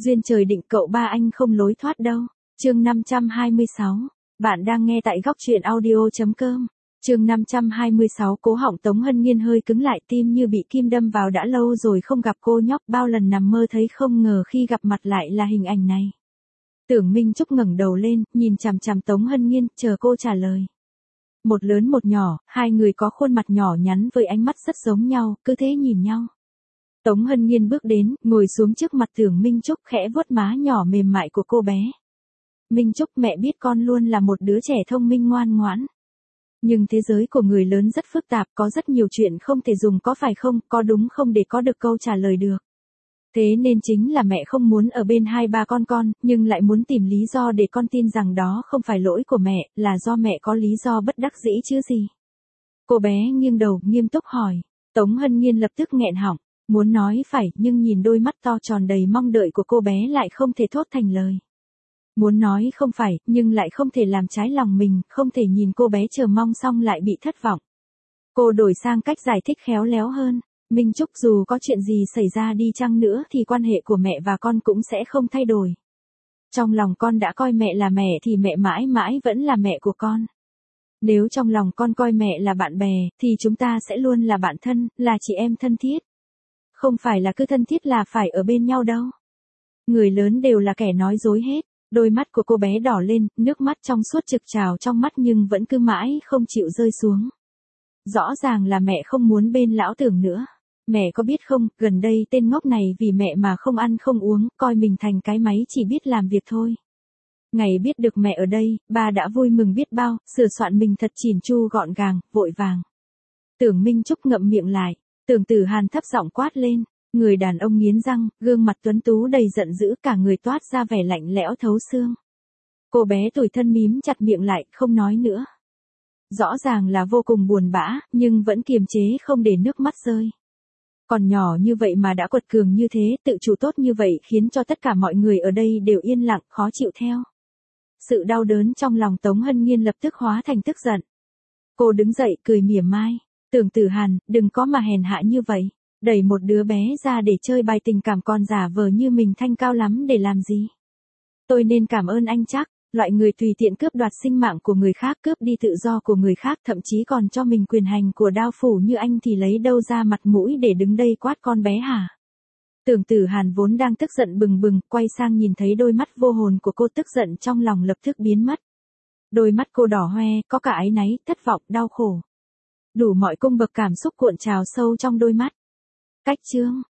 Duyên trời định cậu ba anh không lối thoát đâu. Chương 526. Bạn đang nghe tại góc truyện audio.com. Chương 526. Cố họng Tống Hân Nhiên hơi cứng lại, tim như bị kim đâm vào, đã lâu rồi không gặp cô nhóc, bao lần nằm mơ thấy, không ngờ khi gặp mặt lại là hình ảnh này. Tưởng Minh Trúc ngẩng đầu lên, nhìn chằm chằm Tống Hân Nhiên, chờ cô trả lời. Một lớn một nhỏ, hai người có khuôn mặt nhỏ nhắn với ánh mắt rất giống nhau, cứ thế nhìn nhau. Tống Hân Nhiên bước đến, ngồi xuống trước mặt Tưởng Minh Trúc, khẽ vuốt má nhỏ mềm mại của cô bé. Minh Trúc, mẹ biết con luôn là một đứa trẻ thông minh ngoan ngoãn. Nhưng thế giới của người lớn rất phức tạp, có rất nhiều chuyện không thể dùng có phải không, có đúng không để có được câu trả lời được. Thế nên chính là mẹ không muốn ở bên hai ba con, nhưng lại muốn tìm lý do để con tin rằng đó không phải lỗi của mẹ, là do mẹ có lý do bất đắc dĩ chứ gì. Cô bé nghiêng đầu, nghiêm túc hỏi. Tống Hân Nhiên lập tức nghẹn họng, muốn nói phải, nhưng nhìn đôi mắt to tròn đầy mong đợi của cô bé lại không thể thốt thành lời. Muốn nói không phải, nhưng lại không thể làm trái lòng mình, không thể nhìn cô bé chờ mong xong lại bị thất vọng. Cô đổi sang cách giải thích khéo léo hơn. Minh Trúc, dù có chuyện gì xảy ra đi chăng nữa thì quan hệ của mẹ và con cũng sẽ không thay đổi. Trong lòng con đã coi mẹ là mẹ thì mẹ mãi mãi vẫn là mẹ của con. Nếu trong lòng con coi mẹ là bạn bè, thì chúng ta sẽ luôn là bạn thân, là chị em thân thiết. Không phải là cứ thân thiết là phải ở bên nhau đâu. Người lớn đều là kẻ nói dối hết. Đôi mắt của cô bé đỏ lên, nước mắt trong suốt trực trào trong mắt nhưng vẫn cứ mãi không chịu rơi xuống. Rõ ràng là mẹ không muốn bên lão Tưởng nữa. Mẹ có biết không, gần đây tên ngốc này vì mẹ mà không ăn không uống, coi mình thành cái máy chỉ biết làm việc thôi. Ngày biết được mẹ ở đây, ba đã vui mừng biết bao, sửa soạn mình thật chỉn chu gọn gàng, vội vàng. Tưởng Minh Trúc ngậm miệng lại, Tưởng Tử Hàn thấp giọng quát lên. Người đàn ông nghiến răng, gương mặt tuấn tú đầy giận dữ, cả người toát ra vẻ lạnh lẽo thấu xương. Cô bé tủi thân mím chặt miệng lại, không nói nữa. Rõ ràng là vô cùng buồn bã, nhưng vẫn kiềm chế không để nước mắt rơi. Còn nhỏ như vậy mà đã quật cường như thế, tự chủ tốt như vậy, khiến cho tất cả mọi người ở đây đều yên lặng, khó chịu theo. Sự đau đớn trong lòng Tống Hân Nhiên lập tức hóa thành tức giận. Cô đứng dậy, cười mỉa mai. Tưởng Tử Hàn, đừng có mà hèn hạ như vậy. Đẩy một đứa bé ra để chơi bài tình cảm, còn giả vờ như mình thanh cao lắm để làm gì. Tôi nên cảm ơn anh chắc, loại người tùy tiện cướp đoạt sinh mạng của người khác, cướp đi tự do của người khác, thậm chí còn cho mình quyền hành của đao phủ như anh thì lấy đâu ra mặt mũi để đứng đây quát con bé hả? Tưởng Tử Hàn vốn đang tức giận bừng bừng, quay sang nhìn thấy đôi mắt vô hồn của cô, tức giận trong lòng lập tức biến mất. Đôi mắt cô đỏ hoe, có cả áy náy, thất vọng, đau khổ. Đủ mọi cung bậc cảm xúc cuộn trào sâu trong đôi mắt. Cách chương